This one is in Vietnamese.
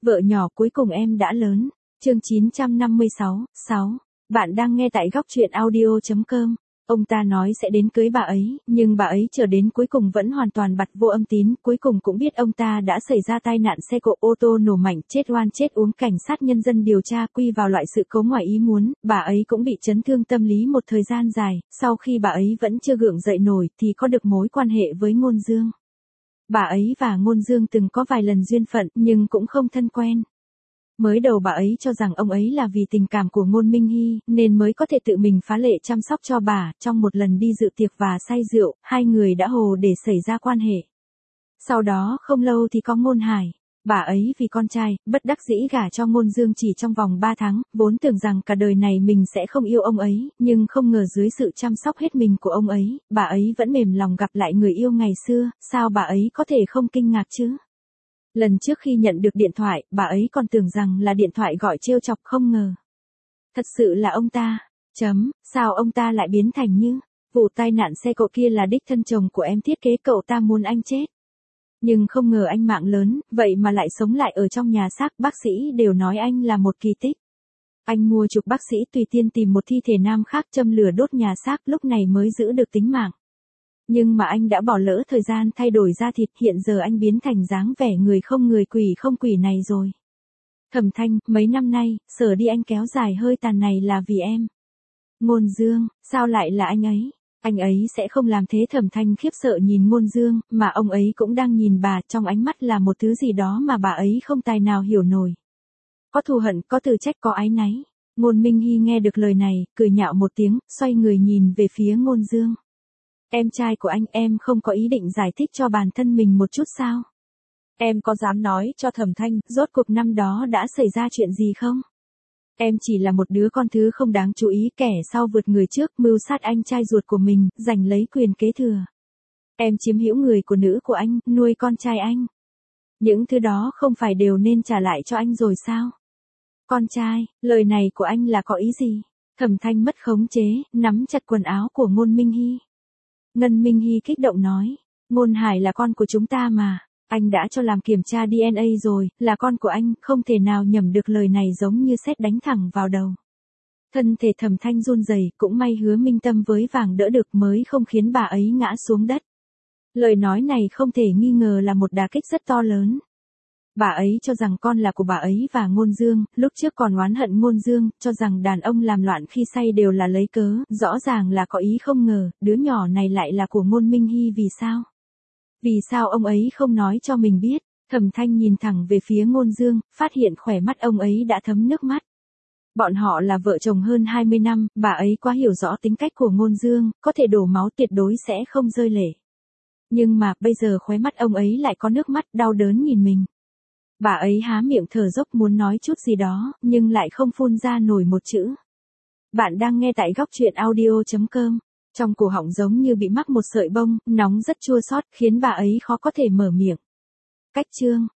Vợ nhỏ cuối cùng em đã lớn. Chương 956, 6. Bạn đang nghe tại góc truyện audio.com. Ông ta nói sẽ đến cưới bà ấy, nhưng bà ấy chờ đến cuối cùng vẫn hoàn toàn bặt vô âm tín, cuối cùng cũng biết ông ta đã xảy ra tai nạn xe cộ ô tô nổ mạnh, chết oan chết uống. Cảnh sát nhân dân điều tra quy vào loại sự cố ngoài ý muốn, bà ấy cũng bị chấn thương tâm lý một thời gian dài, sau khi bà ấy vẫn chưa gượng dậy nổi thì có được mối quan hệ với Ngôn Dương. Bà ấy và Ngôn Dương từng có vài lần duyên phận nhưng cũng không thân quen. Mới đầu bà ấy cho rằng ông ấy là vì tình cảm của Ngôn Minh Hy nên mới có thể tự mình phá lệ chăm sóc cho bà. Trong một lần đi dự tiệc và say rượu, hai người đã hồ để xảy ra quan hệ. Sau đó không lâu thì có Ngôn Hải. Bà ấy vì con trai, bất đắc dĩ gả cho Ngôn Dương chỉ trong vòng 3 tháng, vốn tưởng rằng cả đời này mình sẽ không yêu ông ấy, nhưng không ngờ dưới sự chăm sóc hết mình của ông ấy, bà ấy vẫn mềm lòng gặp lại người yêu ngày xưa, sao bà ấy có thể không kinh ngạc chứ? Lần trước khi nhận được điện thoại, bà ấy còn tưởng rằng là điện thoại gọi trêu chọc, không ngờ. Thật sự là ông ta. Sao ông ta lại biến thành như, vụ tai nạn xe cộ kia là đích thân chồng của em thiết kế, cậu ta muốn anh chết. Nhưng không ngờ anh mạng lớn, vậy mà lại sống lại ở trong nhà xác, bác sĩ đều nói anh là một kỳ tích. Anh mua chuộc bác sĩ tùy tiên tìm một thi thể nam khác châm lửa đốt nhà xác, lúc này mới giữ được tính mạng. Nhưng mà anh đã bỏ lỡ thời gian thay đổi da thịt, hiện giờ anh biến thành dáng vẻ người không người quỷ không quỷ này rồi. Thẩm Thanh, mấy năm nay, sở đi anh kéo dài hơi tàn này là vì em. Ngôn Dương, sao lại là anh ấy? Anh ấy sẽ không làm thế. Thẩm Thanh khiếp sợ nhìn Ngôn Dương, mà ông ấy cũng đang nhìn bà, trong ánh mắt là một thứ gì đó mà bà ấy không tài nào hiểu nổi. Có thù hận, có tự trách, có áy náy. Ngôn Minh Hy nghe được lời này, cười nhạo một tiếng, xoay người nhìn về phía Ngôn Dương. Em trai của anh, em không có ý định giải thích cho bản thân mình một chút sao? Em có dám nói cho Thẩm Thanh, rốt cuộc năm đó đã xảy ra chuyện gì không? Em chỉ là một đứa con thứ không đáng chú ý, kẻ sau vượt người trước, mưu sát anh trai ruột của mình, giành lấy quyền kế thừa. Em chiếm hữu người của nữ của anh, nuôi con trai anh. Những thứ đó không phải đều nên trả lại cho anh rồi sao? Con trai, lời này của anh là có ý gì? Thẩm Thanh mất khống chế, nắm chặt quần áo của Ngôn Minh Hy. Ngân Minh Hy kích động nói, Ngôn Hải là con của chúng ta mà, anh đã cho làm kiểm tra DNA rồi, là con của anh, không thể nào nhầm được. Lời này giống như sét đánh thẳng vào đầu. Thân thể Thẩm Thanh run rẩy, cũng may Hứa Minh Tâm với vàng đỡ được mới không khiến bà ấy ngã xuống đất. Lời nói này không thể nghi ngờ là một đả kích rất to lớn. Bà ấy cho rằng con là của bà ấy và Ngôn Dương, lúc trước còn oán hận Ngôn Dương, cho rằng đàn ông làm loạn khi say đều là lấy cớ, rõ ràng là có ý, không ngờ, đứa nhỏ này lại là của Ngôn Minh Hy. Vì sao? Vì sao ông ấy không nói cho mình biết? Thẩm Thanh nhìn thẳng về phía Ngôn Dương, phát hiện khóe mắt ông ấy đã thấm nước mắt. Bọn họ là vợ chồng hơn 20 năm, bà ấy quá hiểu rõ tính cách của Ngôn Dương, có thể đổ máu tuyệt đối sẽ không rơi lệ. Nhưng mà, bây giờ khóe mắt ông ấy lại có nước mắt, đau đớn nhìn mình. Bà ấy há miệng thở dốc muốn nói chút gì đó, nhưng lại không phun ra nổi một chữ. Bạn đang nghe tại góc truyện audio.com. Trong cổ họng giống như bị mắc một sợi bông, nóng rất chua xót, khiến bà ấy khó có thể mở miệng. Cách chương